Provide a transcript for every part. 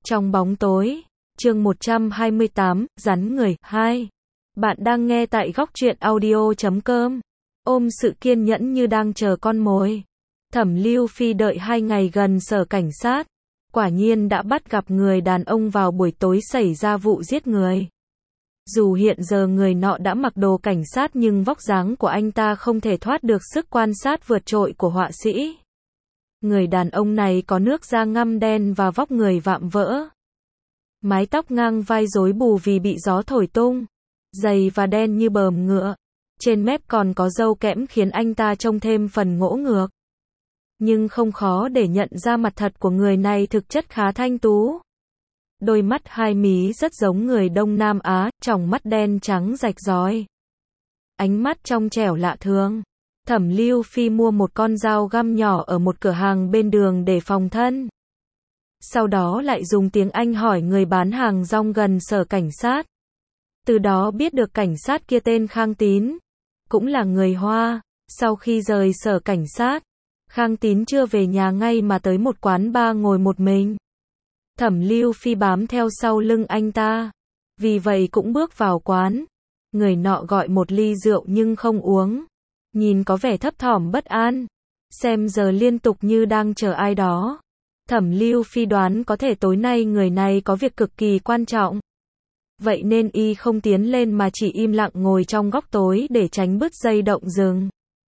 Trong bóng tối, chương 128, rắn người, 2. Bạn đang nghe tại góc truyện audio.com. Ôm sự kiên nhẫn như đang chờ con mồi. Thẩm Lưu Phi đợi 2 ngày gần sở cảnh sát. Quả nhiên đã bắt gặp người đàn ông vào buổi tối xảy ra vụ giết người. Dù hiện giờ người nọ đã mặc đồ cảnh sát nhưng vóc dáng của anh ta không thể thoát được sức quan sát vượt trội của họa sĩ. Người đàn ông này có nước da ngăm đen và vóc người vạm vỡ. Mái tóc ngang vai rối bù vì bị gió thổi tung. Dày và đen như bờm ngựa. Trên mép còn có râu kẽm khiến anh ta trông thêm phần ngỗ ngược. Nhưng không khó để nhận ra mặt thật của người này thực chất khá thanh tú. Đôi mắt hai mí rất giống người Đông Nam Á, tròng mắt đen trắng rạch ròi. Ánh mắt trong trẻo lạ thường. Thẩm Lưu Phi mua một con dao găm nhỏ ở một cửa hàng bên đường để phòng thân. Sau đó lại dùng tiếng Anh hỏi người bán hàng rong gần sở cảnh sát. Từ đó biết được cảnh sát kia tên Khang Tín, cũng là người Hoa. Sau khi rời sở cảnh sát, Khang Tín chưa về nhà ngay mà tới một quán bar ngồi một mình. Thẩm Lưu Phi bám theo sau lưng anh ta, vì vậy cũng bước vào quán. Người nọ gọi một ly rượu nhưng không uống, nhìn có vẻ thấp thỏm bất an, xem giờ liên tục như đang chờ ai đó. Thẩm Lưu Phi đoán có thể tối nay người này có việc cực kỳ quan trọng. Vậy nên y không tiến lên mà chỉ im lặng ngồi trong góc tối để tránh bứt dây động rừng.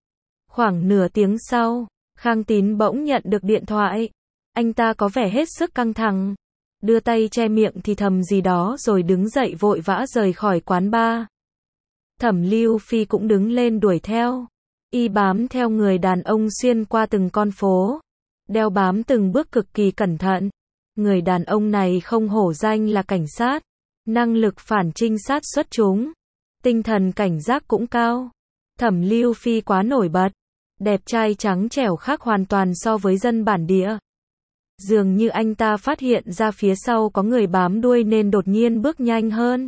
Khoảng nửa tiếng sau, Khang Tín bỗng nhận được điện thoại. Anh ta có vẻ hết sức căng thẳng, đưa tay che miệng thì thầm gì đó rồi đứng dậy vội vã rời khỏi quán bar. Thẩm Lưu Phi cũng đứng lên đuổi theo. Y bám theo người đàn ông xuyên qua từng con phố, đeo bám từng bước cực kỳ cẩn thận. Người đàn ông này không hổ danh là cảnh sát, năng lực phản trinh sát xuất chúng, tinh thần cảnh giác cũng cao. Thẩm Lưu Phi quá nổi bật, đẹp trai trắng trẻo khác hoàn toàn so với dân bản địa. Dường như anh ta phát hiện ra phía sau có người bám đuôi nên đột nhiên bước nhanh hơn.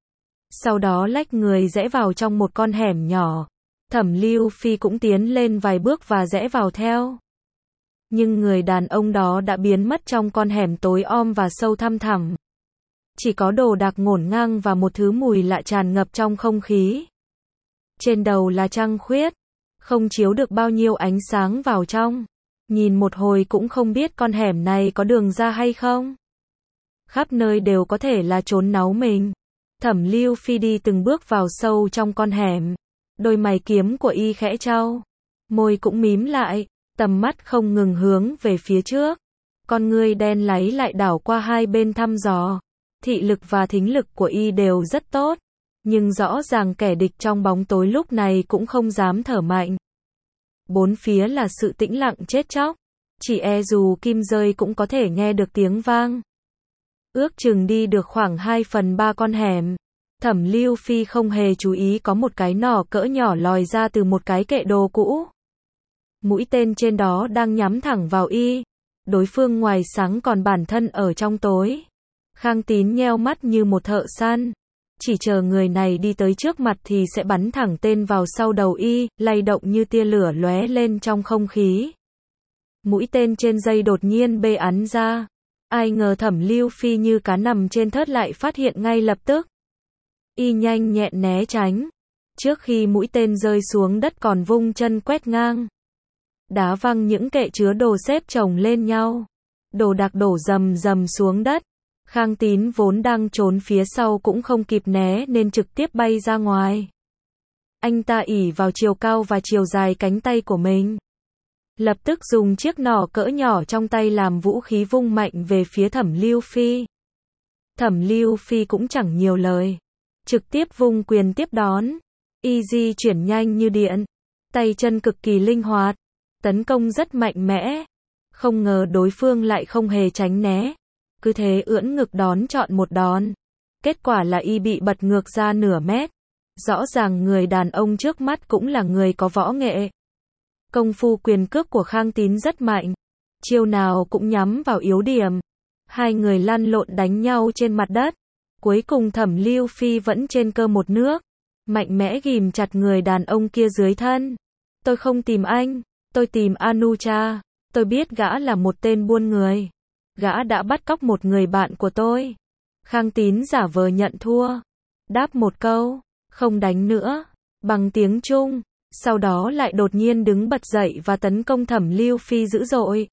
Sau đó lách người rẽ vào trong một con hẻm nhỏ. Thẩm Lưu Phi cũng tiến lên vài bước và rẽ vào theo. Nhưng người đàn ông đó đã biến mất trong con hẻm tối om và sâu thăm thẳm. Chỉ có đồ đạc ngổn ngang và một thứ mùi lạ tràn ngập trong không khí. Trên đầu là trăng khuyết, không chiếu được bao nhiêu ánh sáng vào trong. Nhìn một hồi cũng không biết con hẻm này có đường ra hay không. Khắp nơi đều có thể là trốn náu mình. Thẩm Lưu Phi đi từng bước vào sâu trong con hẻm. Đôi mày kiếm của y khẽ chau, môi cũng mím lại, tầm mắt không ngừng hướng về phía trước. Con ngươi đen láy lại đảo qua hai bên thăm dò. Thị lực và thính lực của y đều rất tốt, nhưng rõ ràng kẻ địch trong bóng tối lúc này cũng không dám thở mạnh. Bốn phía là sự tĩnh lặng chết chóc, chỉ e dù kim rơi cũng có thể nghe được tiếng vang. Ước chừng đi được khoảng 2/3 con hẻm, Thẩm Lưu Phi không hề chú ý có một cái nỏ cỡ nhỏ lòi ra từ một cái kệ đồ cũ. Mũi tên trên đó đang nhắm thẳng vào y. Đối phương ngoài sáng còn bản thân ở trong tối. Khang Tín nheo mắt như một thợ săn, chỉ chờ người này đi tới trước mặt thì sẽ bắn thẳng tên vào sau đầu y, lay động như tia lửa lóe lên trong không khí. Mũi tên trên dây đột nhiên bê ắn ra. Ai ngờ Thẩm Lưu Phi như cá nằm trên thớt lại phát hiện ngay lập tức. Y nhanh nhẹn né tránh. Trước khi mũi tên rơi xuống đất còn vung chân quét ngang, đá văng những kệ chứa đồ xếp chồng lên nhau. Đồ đạc đổ rầm rầm xuống đất. Khang Tín vốn đang trốn phía sau cũng không kịp né nên trực tiếp bay ra ngoài. Anh ta ỷ vào chiều cao và chiều dài cánh tay của mình, lập tức dùng chiếc nỏ cỡ nhỏ trong tay làm vũ khí vung mạnh về phía Thẩm Lưu Phi. Thẩm Lưu Phi cũng chẳng nhiều lời, trực tiếp vung quyền tiếp đón. Y di chuyển nhanh như điện, tay chân cực kỳ linh hoạt, tấn công rất mạnh mẽ. Không ngờ đối phương lại không hề tránh né, cứ thế ưỡn ngực đón chọn một đòn. Kết quả là y bị bật ngược ra nửa mét. Rõ ràng người đàn ông trước mắt cũng là người có võ nghệ. Công phu quyền cước của Khang Tín rất mạnh, chiêu nào cũng nhắm vào yếu điểm. Hai người lăn lộn đánh nhau trên mặt đất. Cuối cùng Thẩm Lưu Phi vẫn trên cơ một nước, mạnh mẽ ghìm chặt người đàn ông kia dưới thân. Tôi không tìm anh, tôi tìm Anucha. Tôi biết gã là một tên buôn người. Gã đã bắt cóc một người bạn của tôi. Khang Tín giả vờ nhận thua. Đáp một câu, không đánh nữa, bằng tiếng Trung. Sau đó lại đột nhiên đứng bật dậy và tấn công Thẩm Lưu Phi dữ dội.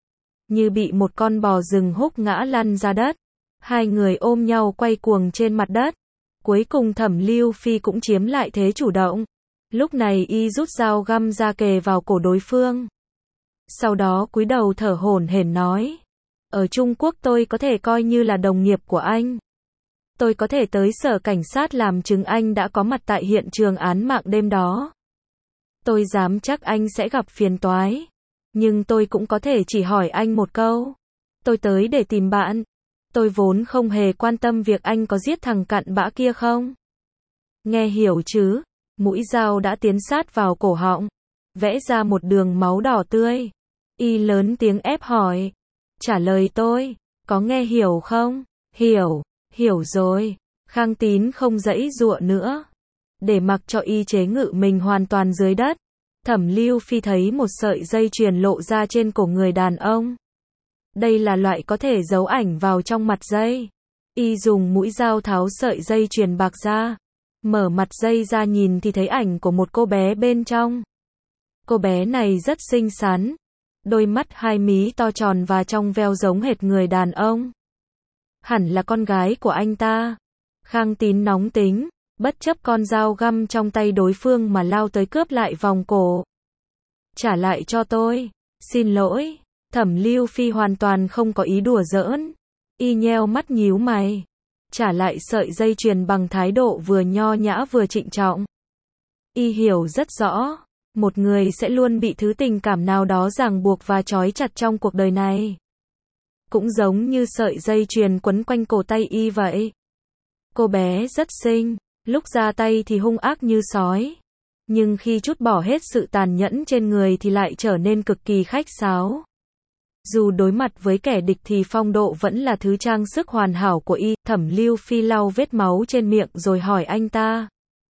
Như bị một con bò rừng húc ngã lăn ra đất. Hai người ôm nhau quay cuồng trên mặt đất. Cuối cùng Thẩm Lưu Phi cũng chiếm lại thế chủ động. Lúc này y rút dao găm ra kề vào cổ đối phương. Sau đó cúi đầu thở hổn hển nói. Ở Trung Quốc tôi có thể coi như là đồng nghiệp của anh. Tôi có thể tới sở cảnh sát làm chứng anh đã có mặt tại hiện trường án mạng đêm đó. Tôi dám chắc anh sẽ gặp phiền toái. Nhưng tôi cũng có thể chỉ hỏi anh một câu. Tôi tới để tìm bạn. Tôi vốn không hề quan tâm việc anh có giết thằng cặn bã kia không. Nghe hiểu chứ? Mũi dao đã tiến sát vào cổ họng. Vẽ ra một đường máu đỏ tươi. Y lớn tiếng ép hỏi. Trả lời tôi. Có nghe hiểu không? Hiểu. Hiểu rồi. Khang Tín không giãy giụa nữa. Để mặc cho y chế ngự mình hoàn toàn dưới đất. Thẩm Lưu Phi thấy một sợi dây chuyền lộ ra trên cổ người đàn ông. Đây là loại có thể giấu ảnh vào trong mặt dây. Y dùng mũi dao tháo sợi dây chuyền bạc ra. Mở mặt dây ra nhìn thì thấy ảnh của một cô bé bên trong. Cô bé này rất xinh xắn. Đôi mắt hai mí to tròn và trong veo giống hệt người đàn ông. Hẳn là con gái của anh ta. Khang Tín nóng tính, bất chấp con dao găm trong tay đối phương mà lao tới cướp lại vòng cổ. Trả lại cho tôi. Xin lỗi. Thẩm Lưu Phi hoàn toàn không có ý đùa giỡn. Y nheo mắt nhíu mày. Trả lại sợi dây chuyền bằng thái độ vừa nho nhã vừa trịnh trọng. Y hiểu rất rõ, một người sẽ luôn bị thứ tình cảm nào đó ràng buộc và trói chặt trong cuộc đời này. Cũng giống như sợi dây chuyền quấn quanh cổ tay y vậy. Cô bé rất xinh, lúc ra tay thì hung ác như sói. Nhưng khi trút bỏ hết sự tàn nhẫn trên người thì lại trở nên cực kỳ khách sáo. Dù đối mặt với kẻ địch thì phong độ vẫn là thứ trang sức hoàn hảo của y. Thẩm Lưu Phi lau vết máu trên miệng rồi hỏi anh ta.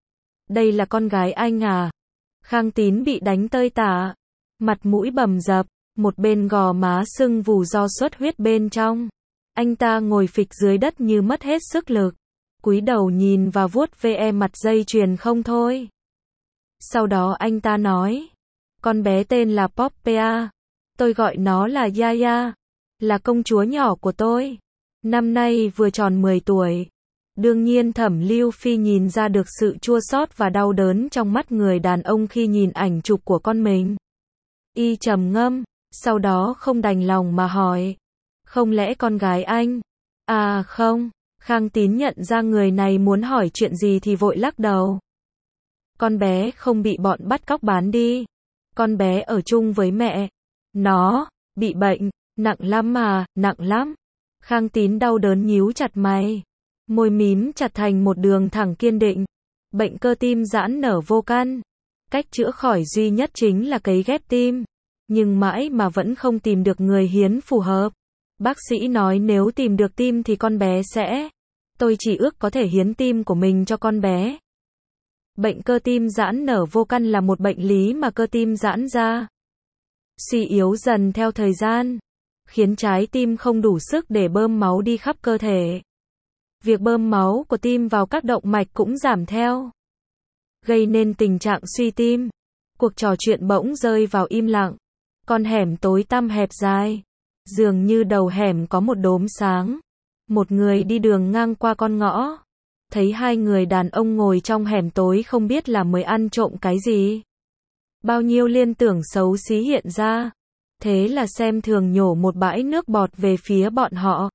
Đây là con gái anh à? Khang Tín bị đánh tơi tả. Mặt mũi bầm dập, một bên gò má sưng vù do xuất huyết bên trong. Anh ta ngồi phịch dưới đất như mất hết sức lực. Cúi đầu nhìn và vuốt ve mặt dây chuyền không thôi. Sau đó anh ta nói. Con bé tên là Poppea. Tôi gọi nó là Yaya. Là công chúa nhỏ của tôi. Năm nay vừa tròn 10 tuổi. Đương nhiên Thẩm Lưu Phi nhìn ra được sự chua xót và đau đớn trong mắt người đàn ông khi nhìn ảnh chụp của con mình. Y trầm ngâm, sau đó không đành lòng mà hỏi. Không lẽ con gái anh? À không. Khang Tín nhận ra người này muốn hỏi chuyện gì thì vội lắc đầu. Con bé không bị bọn bắt cóc bán đi. Con bé ở chung với mẹ. Nó bị bệnh, nặng lắm mà, nặng lắm. Khang Tín đau đớn nhíu chặt mày. Môi mím chặt thành một đường thẳng kiên định. Bệnh cơ tim giãn nở vô căn. Cách chữa khỏi duy nhất chính là cấy ghép tim. Nhưng mãi mà vẫn không tìm được người hiến phù hợp. Bác sĩ nói nếu tìm được tim thì con bé sẽ. Tôi chỉ ước có thể hiến tim của mình cho con bé. Bệnh cơ tim giãn nở vô căn là một bệnh lý mà cơ tim giãn ra. Suy yếu dần theo thời gian. Khiến trái tim không đủ sức để bơm máu đi khắp cơ thể. Việc bơm máu của tim vào các động mạch cũng giảm theo. Gây nên tình trạng suy tim. Cuộc trò chuyện bỗng rơi vào im lặng. Con hẻm tối tăm hẹp dài. Dường như đầu hẻm có một đốm sáng. Một người đi đường ngang qua con ngõ. Thấy hai người đàn ông ngồi trong hẻm tối không biết là mới ăn trộm cái gì. Bao nhiêu liên tưởng xấu xí hiện ra. Thế là xem thường nhổ một bãi nước bọt về phía bọn họ.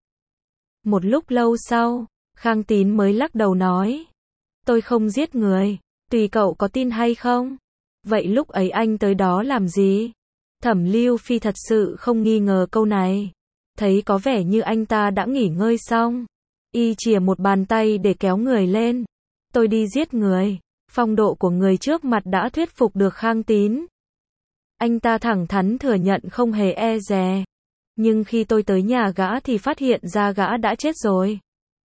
Một lúc lâu sau, Khang Tín mới lắc đầu nói. Tôi không giết người, tùy cậu có tin hay không. Vậy lúc ấy anh tới đó làm gì? Thẩm Lưu Phi thật sự không nghi ngờ câu này. Thấy có vẻ như anh ta đã nghỉ ngơi xong. Y chìa một bàn tay để kéo người lên. Tôi đi giết người. Phong độ của người trước mặt đã thuyết phục được Khang Tín. Anh ta thẳng thắn thừa nhận không hề e dè. Nhưng khi tôi tới nhà gã thì phát hiện ra gã đã chết rồi.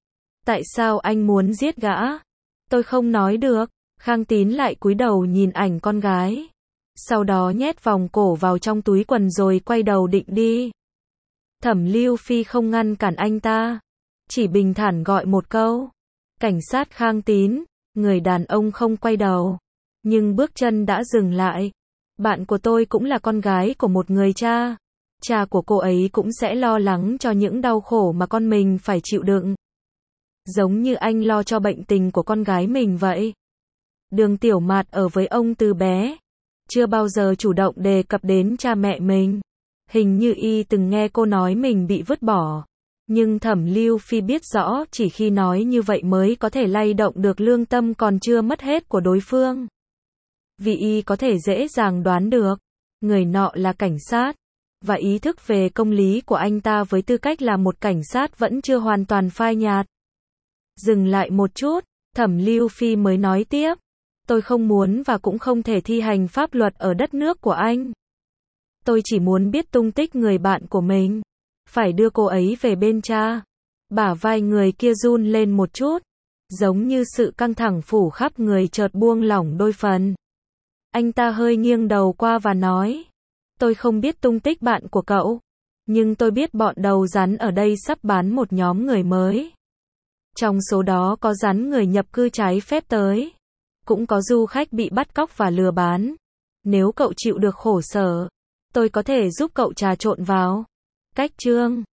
Tại sao anh muốn giết gã? Tôi không nói được. Khang Tín lại cúi đầu nhìn ảnh con gái. Sau đó nhét vòng cổ vào trong túi quần rồi quay đầu định đi. Thẩm Lưu Phi không ngăn cản anh ta, chỉ bình thản gọi một câu. Cảnh sát Khang Tín, người đàn ông không quay đầu, nhưng bước chân đã dừng lại. Bạn của tôi cũng là con gái của một người cha. Cha của cô ấy cũng sẽ lo lắng cho những đau khổ mà con mình phải chịu đựng. Giống như anh lo cho bệnh tình của con gái mình vậy. Đường Tiểu Mạt ở với ông từ bé, chưa bao giờ chủ động đề cập đến cha mẹ mình. Hình như y từng nghe cô nói mình bị vứt bỏ. Nhưng Thẩm Lưu Phi biết rõ chỉ khi nói như vậy mới có thể lay động được lương tâm còn chưa mất hết của đối phương. Vì y có thể dễ dàng đoán được, người nọ là cảnh sát, và ý thức về công lý của anh ta với tư cách là một cảnh sát vẫn chưa hoàn toàn phai nhạt. Dừng lại một chút, Thẩm Lưu Phi mới nói tiếp. Tôi không muốn và cũng không thể thi hành pháp luật ở đất nước của anh. Tôi chỉ muốn biết tung tích người bạn của mình. Phải đưa cô ấy về bên cha. Bả vai người kia run lên một chút, giống như sự căng thẳng phủ khắp người chợt buông lỏng đôi phần. Anh ta hơi nghiêng đầu qua và nói. Tôi không biết tung tích bạn của cậu, nhưng tôi biết bọn đầu rắn ở đây sắp bán một nhóm người mới. Trong số đó có rắn người nhập cư trái phép tới. Cũng có du khách bị bắt cóc và lừa bán. Nếu cậu chịu được khổ sở, tôi có thể giúp cậu trà trộn vào. Cách chương